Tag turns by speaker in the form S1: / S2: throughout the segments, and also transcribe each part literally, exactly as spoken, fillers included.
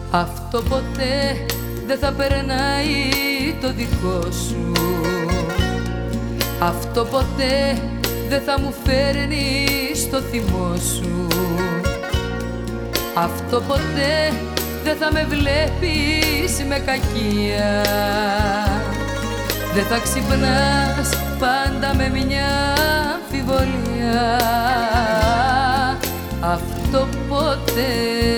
S1: Αυτό ποτέ δεν θα περνάει το δικό σου. Αυτό ποτέ δεν θα μου φέρνει στο θυμό σου. Αυτό ποτέ δεν θα με βλέπεις με κακία. Δεν θα ξυπνάς πάντα με μια αμφιβολία. Αυτό ποτέ.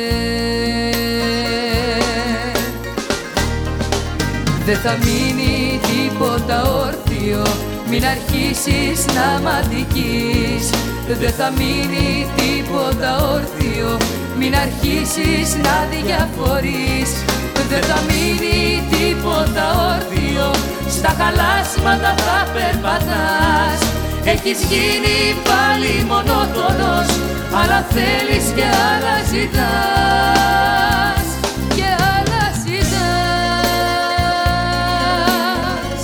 S1: Δεν θα μείνει τίποτα όρθιο, μην αρχίσεις να μ' αδικείς. Δεν θα μείνει τίποτα όρθιο, μην αρχίσεις να διαφορείς. Δεν θα μείνει τίποτα όρθιο, στα χαλάσματα θα περπατάς. Έχεις γίνει πάλι μονότονος, άλλα θέλεις και άλλα ζητάς. Και άλλα ζητάς.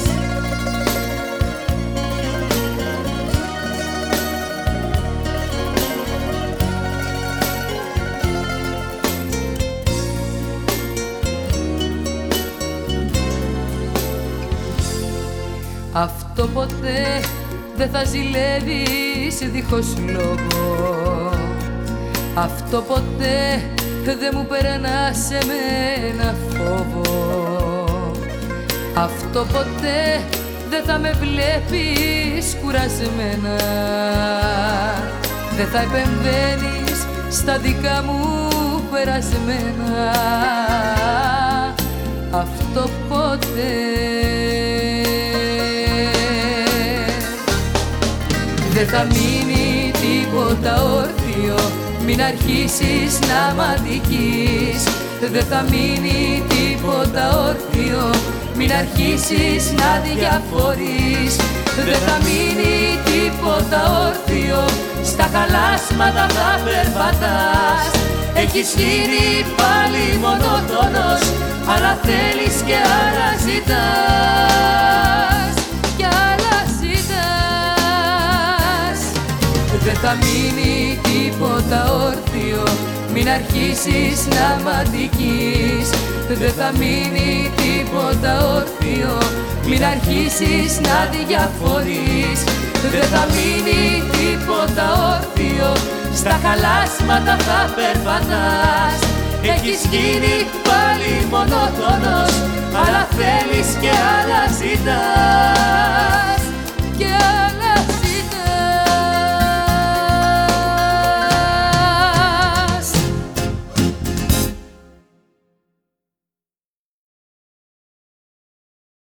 S1: Αυτό ποτέ δεν θα ζηλεύεις δίχως λόγο. Αυτό ποτέ δεν μου περνά σε μένα φόβο. Αυτό ποτέ δεν θα με βλέπεις κουρασμένα. Δεν θα επεμβαίνεις στα δικά μου περασμένα. Αυτό ποτέ. Δεν θα μείνει τίποτα όρθιο, μην αρχίσεις να μ' αδικείς. Δεν θα μείνει τίποτα όρθιο, μην αρχίσεις να διαφορείς. Δεν θα μείνει τίποτα όρθιο, στα χαλάσματα θα περπατάς. Έχεις γίνει πάλι μονότονος, άλλα θέλεις και άλλα ζητάς. Και άλλα ζητάς. Δεν θα μείνει τίποτα όρθιο, μην αρχίσεις να μ' αδικείς. Δεν θα μείνει τίποτα όρθιο, μην αρχίσεις να διαφορείς. Δεν θα μείνει τίποτα όρθιο, στα χαλάσματα θα περπατάς. Έχεις γίνει πάλι μονότονος, άλλα θέλεις και άλλα ζητάς. Και